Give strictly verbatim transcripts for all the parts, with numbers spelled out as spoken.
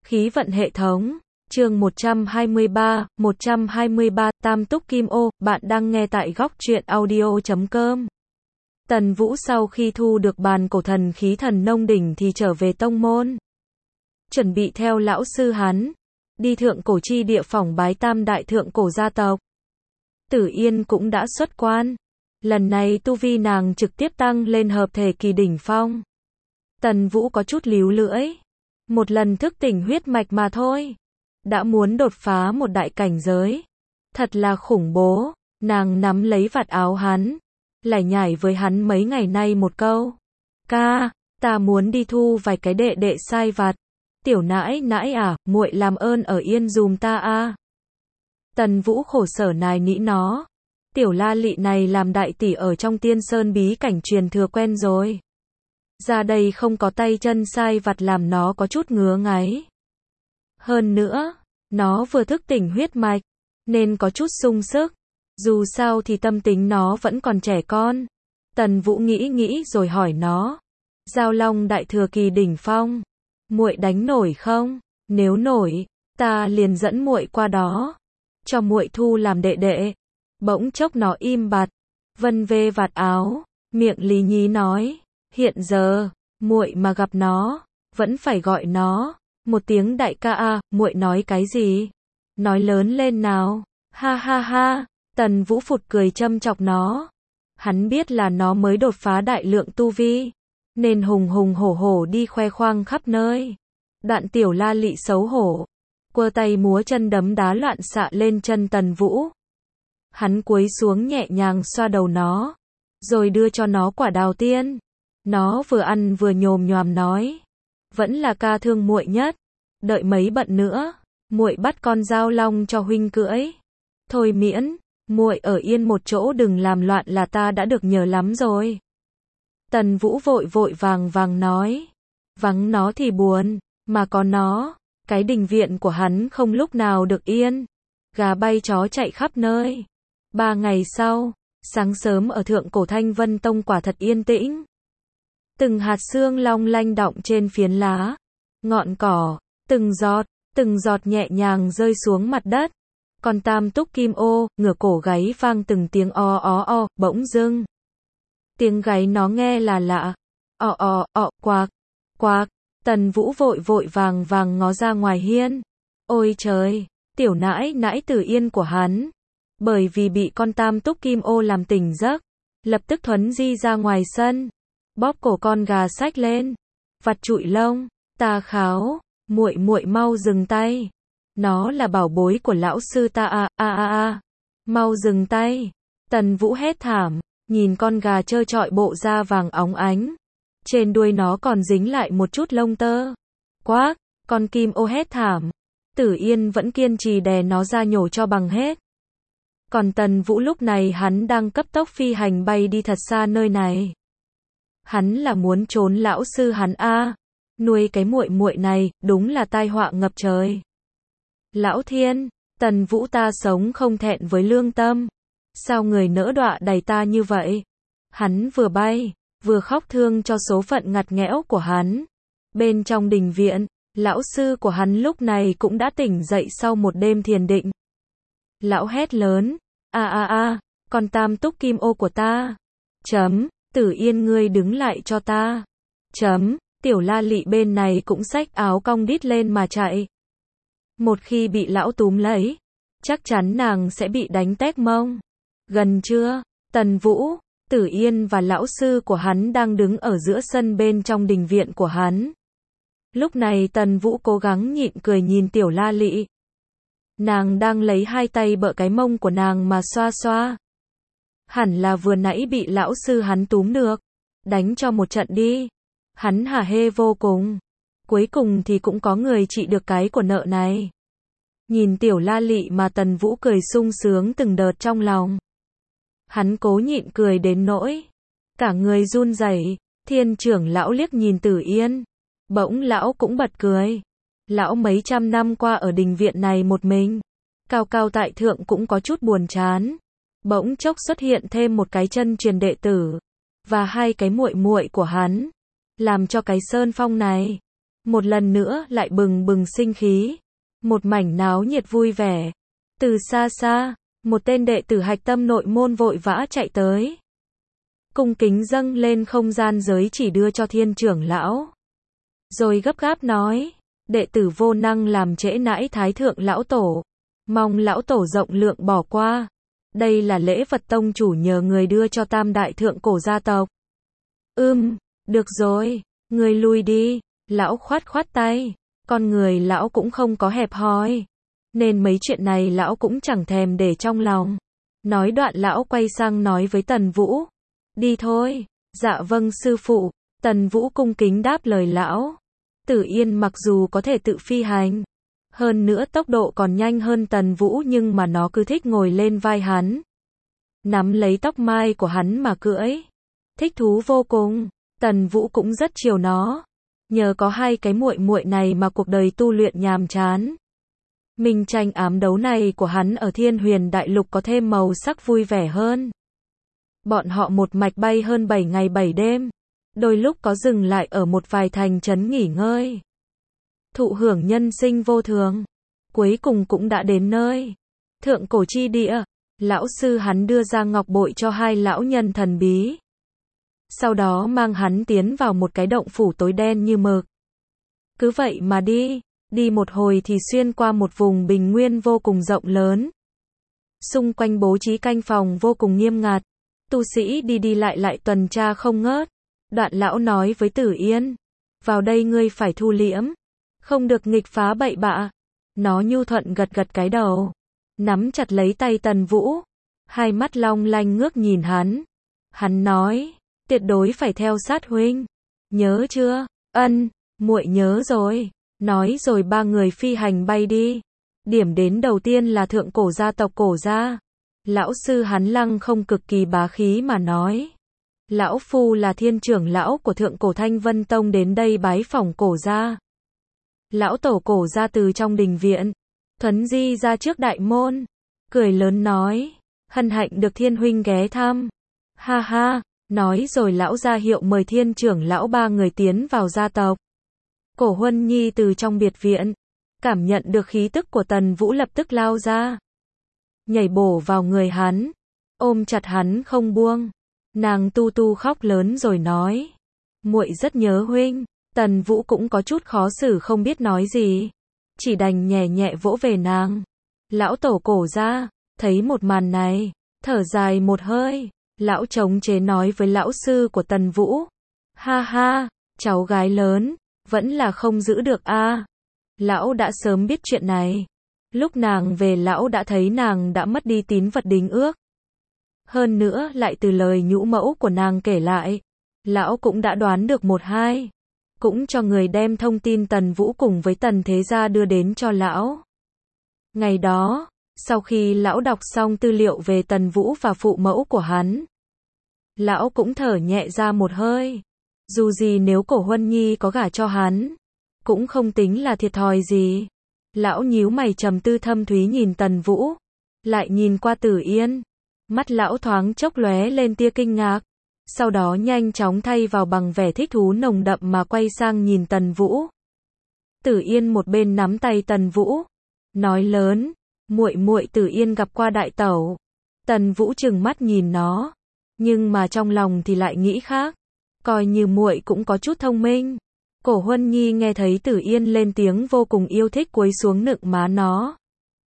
Khí vận hệ thống, chương một trăm hai mươi ba, một trăm hai mươi ba, Tam Túc Kim Ô, bạn đang nghe tại góc truyện audio chấm com. Tần Vũ sau khi thu được bàn cổ thần khí thần nông đỉnh thì trở về tông môn. Chuẩn bị theo lão sư hắn, đi thượng cổ chi địa phỏng bái tam đại thượng cổ gia tộc. Tử Yên cũng đã xuất quan. Lần này tu vi nàng trực tiếp tăng lên hợp thể kỳ đỉnh phong. Tần Vũ có chút líu lưỡi. Một lần thức tỉnh huyết mạch mà thôi. Đã muốn đột phá một đại cảnh giới. Thật là khủng bố. Nàng nắm lấy vạt áo hắn. Lải nhải với hắn mấy ngày nay một câu. Ca, ta muốn đi thu vài cái đệ đệ sai vặt. Tiểu nãi nãi à, muội làm ơn ở yên dùm ta a. Tần Vũ khổ sở nài nỉ nó. Tiểu La Lị này làm đại tỷ ở trong Tiên Sơn bí cảnh truyền thừa quen rồi. Ra đây không có tay chân sai vặt làm nó có chút ngứa ngáy. Hơn nữa, nó vừa thức tỉnh huyết mạch, nên có chút sung sức. Dù sao thì tâm tính nó vẫn còn trẻ con. Tần Vũ nghĩ nghĩ rồi hỏi nó. Giao Long đại thừa kỳ đỉnh phong, muội đánh nổi không? Nếu nổi, ta liền dẫn muội qua đó, cho muội thu làm đệ đệ. Bỗng chốc nó im bặt, vân vê vạt áo, miệng lí nhí nói, hiện giờ, muội mà gặp nó, vẫn phải gọi nó một tiếng đại ca a. Muội nói cái gì? Nói lớn lên nào. Ha ha ha. Tần Vũ phụt cười châm chọc nó. Hắn biết là nó mới đột phá đại lượng tu vi, nên hùng hùng hổ hổ đi khoe khoang khắp nơi. Đoạn Tiểu La Lị xấu hổ, quơ tay múa chân đấm đá loạn xạ lên chân Tần Vũ. Hắn cúi xuống nhẹ nhàng xoa đầu nó, rồi đưa cho nó quả đào tiên. Nó vừa ăn vừa nhồm nhoàm nói, vẫn là ca thương muội nhất, đợi mấy bận nữa, muội bắt con Giao Long cho huynh cưỡi. Thôi miễn, muội ở yên một chỗ đừng làm loạn là ta đã được nhờ lắm rồi. Tần Vũ vội vội vàng vàng nói, vắng nó thì buồn, mà có nó, cái đình viện của hắn không lúc nào được yên, gà bay chó chạy khắp nơi. Ba ngày sau, sáng sớm ở thượng cổ Thanh Vân Tông quả thật yên tĩnh. Từng hạt sương long lanh đọng trên phiến lá, ngọn cỏ, từng giọt, từng giọt nhẹ nhàng rơi xuống mặt đất. Còn Tam Túc Kim Ô, ngửa cổ gáy vang từng tiếng o ó o, bỗng dưng. Tiếng gáy nó nghe là lạ. O o o, quạc, quạc. Tần Vũ vội vội vàng vàng ngó ra ngoài hiên. Ôi trời, tiểu nãi nãi Tử Yên của hắn. Bởi vì bị con Tam Túc Kim Ô làm tỉnh giấc, lập tức thuấn di ra ngoài sân, bóp cổ con gà xách lên, vặt trụi lông. Ta kháo, muội muội mau dừng tay. Nó là bảo bối của lão sư ta a a a a. Mau dừng tay. Tần Vũ hét thảm, nhìn con gà trơ trọi bộ da vàng óng ánh. Trên đuôi nó còn dính lại một chút lông tơ. Quác, con Kim Ô hét thảm. Tử Yên vẫn kiên trì đè nó ra nhổ cho bằng hết. Còn Tần Vũ lúc này hắn đang cấp tốc phi hành bay đi thật xa nơi này. Hắn là muốn trốn lão sư hắn a. Nuôi cái muội muội này, đúng là tai họa ngập trời. Lão Thiên, Tần Vũ ta sống không thẹn với lương tâm. Sao người nỡ đọa đầy ta như vậy? Hắn vừa bay, vừa khóc thương cho số phận ngặt nghẽo của hắn. Bên trong đình viện, lão sư của hắn lúc này cũng đã tỉnh dậy sau một đêm thiền định. Lão hét lớn, a a a, con Tam Túc Kim Ô của ta. Chấm, Tử Yên ngươi đứng lại cho ta. Chấm, Tiểu La Lị bên này cũng xách áo cong đít lên mà chạy. Một khi bị lão túm lấy, chắc chắn nàng sẽ bị đánh tét mông. Gần trưa, Tần Vũ, Tử Yên và lão sư của hắn đang đứng ở giữa sân bên trong đình viện của hắn. Lúc này Tần Vũ cố gắng nhịn cười nhìn Tiểu La Lị. Nàng đang lấy hai tay bợ cái mông của nàng mà xoa xoa. Hẳn là vừa nãy bị lão sư hắn túm được. Đánh cho một trận đi. Hắn hả hê vô cùng. Cuối cùng thì cũng có người trị được cái của nợ này. Nhìn Tiểu La Lị mà Tần Vũ cười sung sướng từng đợt trong lòng. Hắn cố nhịn cười đến nỗi cả người run rẩy. Thiên trưởng lão liếc nhìn Tử Yên. Bỗng lão cũng bật cười. Lão mấy trăm năm qua ở đình viện này một mình, cao cao tại thượng cũng có chút buồn chán. Bỗng chốc xuất hiện thêm một cái chân truyền đệ tử và hai cái muội muội của hắn, làm cho cái sơn phong này một lần nữa lại bừng bừng sinh khí. Một mảnh náo nhiệt vui vẻ. Từ xa xa, một tên đệ tử hạch tâm nội môn vội vã chạy tới. Cung kính dâng lên không gian giới chỉ đưa cho thiên trưởng lão. Rồi gấp gáp nói, đệ tử vô năng làm trễ nãi thái thượng lão tổ. Mong lão tổ rộng lượng bỏ qua. Đây là lễ vật tông chủ nhờ người đưa cho tam đại thượng cổ gia tộc. Ưm, được rồi, người lui đi. Lão khoát khoát tay. Con người lão cũng không có hẹp hòi. Nên mấy chuyện này lão cũng chẳng thèm để trong lòng. Nói đoạn lão quay sang nói với Tần Vũ. Đi thôi. Dạ vâng sư phụ. Tần Vũ cung kính đáp lời lão. Tử Yên mặc dù có thể tự phi hành. Hơn nữa tốc độ còn nhanh hơn Tần Vũ nhưng mà nó cứ thích ngồi lên vai hắn. Nắm lấy tóc mai của hắn mà cưỡi. Thích thú vô cùng. Tần Vũ cũng rất chiều nó. Nhờ có hai cái muội muội này mà cuộc đời tu luyện nhàm chán. Minh tranh ám đấu này của hắn ở Thiên Huyền Đại Lục có thêm màu sắc vui vẻ hơn. Bọn họ một mạch bay hơn bảy ngày bảy đêm. Đôi lúc có dừng lại ở một vài thành trấn nghỉ ngơi. Thụ hưởng nhân sinh vô thường. Cuối cùng cũng đã đến nơi. Thượng cổ chi địa. Lão sư hắn đưa ra ngọc bội cho hai lão nhân thần bí. Sau đó mang hắn tiến vào một cái động phủ tối đen như mực. Cứ vậy mà đi. Đi một hồi thì xuyên qua một vùng bình nguyên vô cùng rộng lớn. Xung quanh bố trí canh phòng vô cùng nghiêm ngặt. Tu sĩ đi đi lại lại tuần tra không ngớt. Đoạn lão nói với Tử Yên. Vào đây ngươi phải thu liễm. Không được nghịch phá bậy bạ. Nó nhu thuận gật gật cái đầu. Nắm chặt lấy tay Tần Vũ. Hai mắt long lanh ngước nhìn hắn. Hắn nói. Tuyệt đối phải theo sát huynh. Nhớ chưa? Ân, muội nhớ rồi. Nói rồi ba người phi hành bay đi. Điểm đến đầu tiên là thượng cổ gia tộc cổ gia. Lão sư hắn Lăng không cực kỳ bá khí mà nói. Lão phu là thiên trưởng lão của thượng cổ Thanh Vân Tông đến đây bái phỏng cổ gia. Lão tổ cổ gia từ trong đình viện. Thuấn di ra trước đại môn. Cười lớn nói. Hân hạnh được thiên huynh ghé thăm. Ha ha. Nói rồi lão ra hiệu mời thiên trưởng lão ba người tiến vào gia tộc. Cổ Huân Nhi từ trong biệt viện. Cảm nhận được khí tức của Tần Vũ lập tức lao ra. Nhảy bổ vào người hắn. Ôm chặt hắn không buông. Nàng tu tu khóc lớn rồi nói. Muội rất nhớ huynh. Tần Vũ cũng có chút khó xử không biết nói gì. Chỉ đành nhẹ nhẹ vỗ về nàng. Lão tổ cổ ra. Thấy một màn này. Thở dài một hơi. Lão chống chế nói với lão sư của Tần Vũ. Ha ha. Cháu gái lớn. Vẫn là không giữ được a. À. Lão đã sớm biết chuyện này. Lúc nàng về lão đã thấy nàng đã mất đi tín vật đính ước. Hơn nữa lại từ lời nhũ mẫu của nàng kể lại. Lão cũng đã đoán được một hai. Cũng cho người đem thông tin Tần Vũ cùng với Tần Thế Gia đưa đến cho lão. Ngày đó, sau khi lão đọc xong tư liệu về Tần Vũ và phụ mẫu của hắn. Lão cũng thở nhẹ ra một hơi. Dù gì nếu cổ Huân Nhi có gả cho hắn. Cũng không tính là thiệt thòi gì. Lão nhíu mày trầm tư thâm thúy nhìn Tần Vũ. Lại nhìn qua Tử Yên. Mắt lão thoáng chốc lóe lên tia kinh ngạc. Sau đó nhanh chóng thay vào bằng vẻ thích thú nồng đậm mà quay sang nhìn Tần Vũ. Tử Yên một bên nắm tay Tần Vũ. Nói lớn. Muội muội Tử Yên gặp qua đại tẩu. Tần Vũ trừng mắt nhìn nó. Nhưng mà trong lòng thì lại nghĩ khác. Coi như muội cũng có chút thông minh. Cổ Huân Nhi nghe thấy Tử Yên lên tiếng vô cùng yêu thích cúi xuống nựng má nó.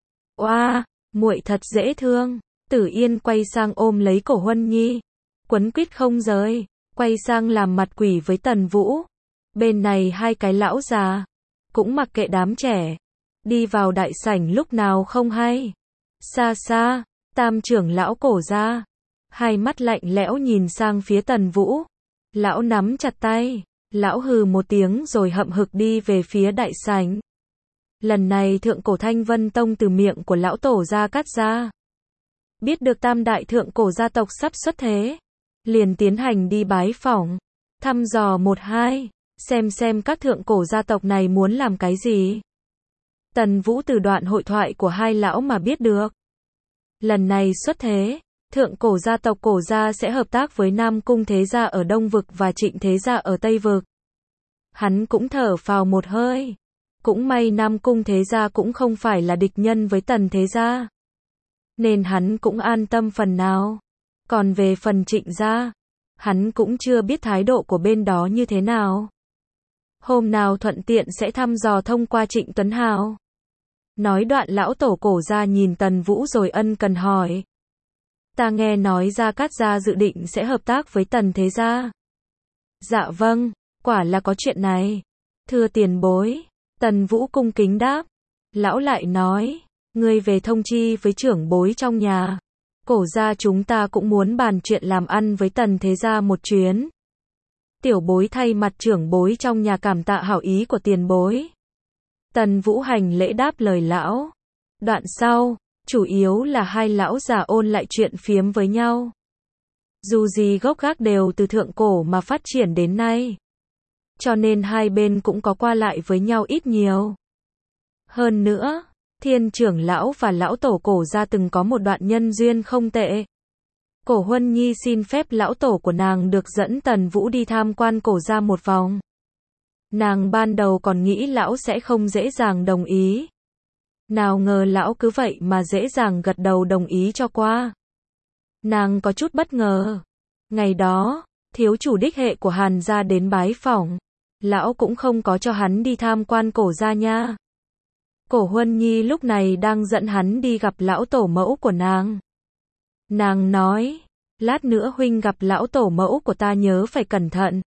Oa, muội thật dễ thương. Tử Yên quay sang ôm lấy cổ Huân Nhi. Quấn quýt không rời. Quay sang làm mặt quỷ với Tần Vũ. Bên này hai cái lão già. Cũng mặc kệ đám trẻ. Đi vào đại sảnh lúc nào không hay. Xa xa, tam trưởng lão cổ ra. Hai mắt lạnh lẽo nhìn sang phía Tần Vũ. Lão nắm chặt tay. Lão hừ một tiếng rồi hậm hực đi về phía đại sảnh. Lần này thượng cổ Thanh Vân Tông từ miệng của lão tổ ra cắt ra. Biết được tam đại thượng cổ gia tộc sắp xuất thế. Liền tiến hành đi bái phỏng. Thăm dò một hai. Xem xem các thượng cổ gia tộc này muốn làm cái gì. Tần Vũ từ đoạn hội thoại của hai lão mà biết được. Lần này xuất thế. Thượng cổ gia tộc cổ gia sẽ hợp tác với Nam Cung Thế Gia ở Đông Vực và Trịnh Thế Gia ở Tây Vực. Hắn cũng thở phào một hơi. Cũng may Nam Cung thế gia cũng không phải là địch nhân với Tần thế gia. Nên hắn cũng an tâm phần nào. Còn về phần Trịnh gia, hắn cũng chưa biết thái độ của bên đó như thế nào. Hôm nào thuận tiện sẽ thăm dò thông qua Trịnh Tuấn Hào. Nói đoạn lão tổ Cổ gia nhìn Tần Vũ rồi ân cần hỏi. Ta nghe nói Gia Cát gia dự định sẽ hợp tác với Tần thế gia. Dạ vâng, quả là có chuyện này. Thưa tiền bối, Tần Vũ cung kính đáp. Lão lại nói, ngươi về thông chi với trưởng bối trong nhà. Cổ gia chúng ta cũng muốn bàn chuyện làm ăn với Tần thế gia một chuyến. Tiểu bối thay mặt trưởng bối trong nhà cảm tạ hảo ý của tiền bối. Tần Vũ hành lễ đáp lời lão. Đoạn sau, chủ yếu là hai lão già ôn lại chuyện phiếm với nhau. Dù gì gốc gác đều từ thượng cổ mà phát triển đến nay. Cho nên hai bên cũng có qua lại với nhau ít nhiều. Hơn nữa, Thiên trưởng lão và lão tổ Cổ gia từng có một đoạn nhân duyên không tệ. Cổ Huân Nhi xin phép lão tổ của nàng được dẫn Tần Vũ đi tham quan Cổ gia một vòng. Nàng ban đầu còn nghĩ lão sẽ không dễ dàng đồng ý. Nào ngờ lão cứ vậy mà dễ dàng gật đầu đồng ý cho qua. Nàng có chút bất ngờ. Ngày đó, thiếu chủ đích hệ của Hàn gia đến bái phỏng. Lão cũng không có cho hắn đi tham quan Cổ gia nha. Cổ Huân Nhi lúc này đang dẫn hắn đi gặp lão tổ mẫu của nàng. Nàng nói, lát nữa huynh gặp lão tổ mẫu của ta nhớ phải cẩn thận.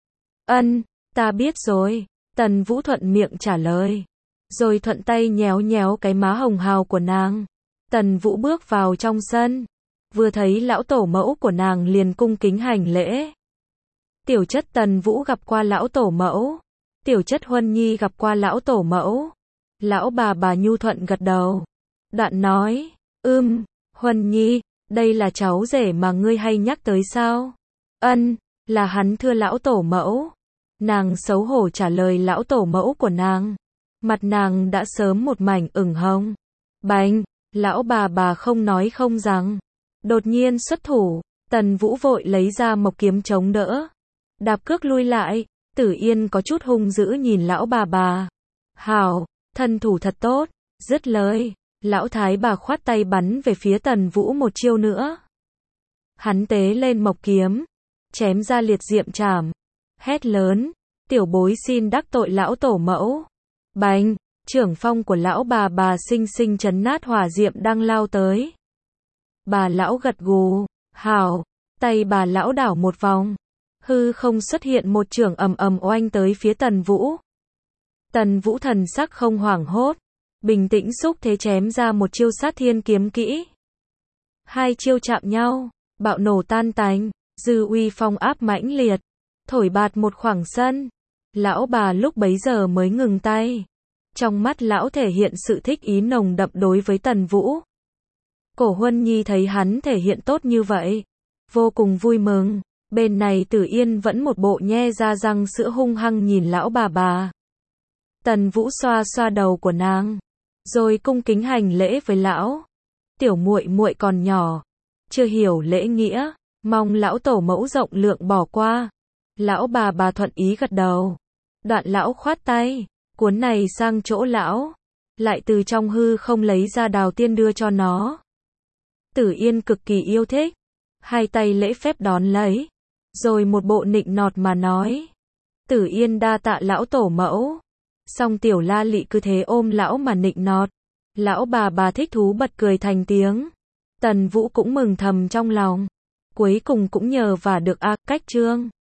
Ân, ta biết rồi, Tần Vũ thuận miệng trả lời. Rồi thuận tay nhéo nhéo cái má hồng hào của nàng. Tần Vũ bước vào trong sân. Vừa thấy lão tổ mẫu của nàng liền cung kính hành lễ. Tiểu chất Tần Vũ gặp qua lão tổ mẫu. Tiểu chất Huân Nhi gặp qua lão tổ mẫu. Lão bà bà nhu thuận gật đầu. Đoạn nói, ưm, Huân Nhi, đây là cháu rể mà ngươi hay nhắc tới sao? Ân, là hắn thưa lão tổ mẫu. Nàng xấu hổ trả lời lão tổ mẫu của nàng. Mặt nàng đã sớm một mảnh ửng hồng. Bành, lão bà bà không nói không rằng. Đột nhiên xuất thủ, Tần Vũ vội lấy ra một kiếm chống đỡ. Đạp cước lui lại, Tử Yên có chút hung dữ nhìn lão bà bà. Hảo, thân thủ thật tốt, dứt lời, lão thái bà khoát tay bắn về phía Tần Vũ một chiêu nữa. Hắn tế lên mộc kiếm, chém ra liệt diệm trảm, hét lớn, tiểu bối xin đắc tội lão tổ mẫu. Bành, trưởng phong của lão bà bà sinh sinh chấn nát hỏa diệm đang lao tới. Bà lão gật gù, hảo, tay bà lão đảo một vòng, hư không xuất hiện một chưởng ầm ầm oanh tới phía Tần Vũ. Tần Vũ thần sắc không hoảng hốt, bình tĩnh xúc thế chém ra một chiêu sát thiên kiếm kỹ. Hai chiêu chạm nhau, bạo nổ tan tành, dư uy phong áp mãnh liệt, thổi bạt một khoảng sân. Lão bà lúc bấy giờ mới ngừng tay. Trong mắt lão thể hiện sự thích ý nồng đậm đối với Tần Vũ. Cổ Huân Nhi thấy hắn thể hiện tốt như vậy, vô cùng vui mừng. Bên này Tử Yên vẫn một bộ nhe ra răng sữa hung hăng nhìn lão bà bà. Tần Vũ xoa xoa đầu của nàng, rồi cung kính hành lễ với lão. Tiểu muội muội còn nhỏ, chưa hiểu lễ nghĩa, mong lão tổ mẫu rộng lượng bỏ qua. Lão bà bà thuận ý gật đầu. Đoạn lão khoát tay, cuốn này sang chỗ lão, lại từ trong hư không lấy ra đào tiên đưa cho nó. Tử Yên cực kỳ yêu thích, hai tay lễ phép đón lấy, rồi một bộ nịnh nọt mà nói. Tử Yên đa tạ lão tổ mẫu. Xong Tiểu La Lị cứ thế ôm lão mà nịnh nọt. Lão bà bà thích thú bật cười thành tiếng. Tần Vũ cũng mừng thầm trong lòng. Cuối cùng cũng nhờ vả được a cách trương.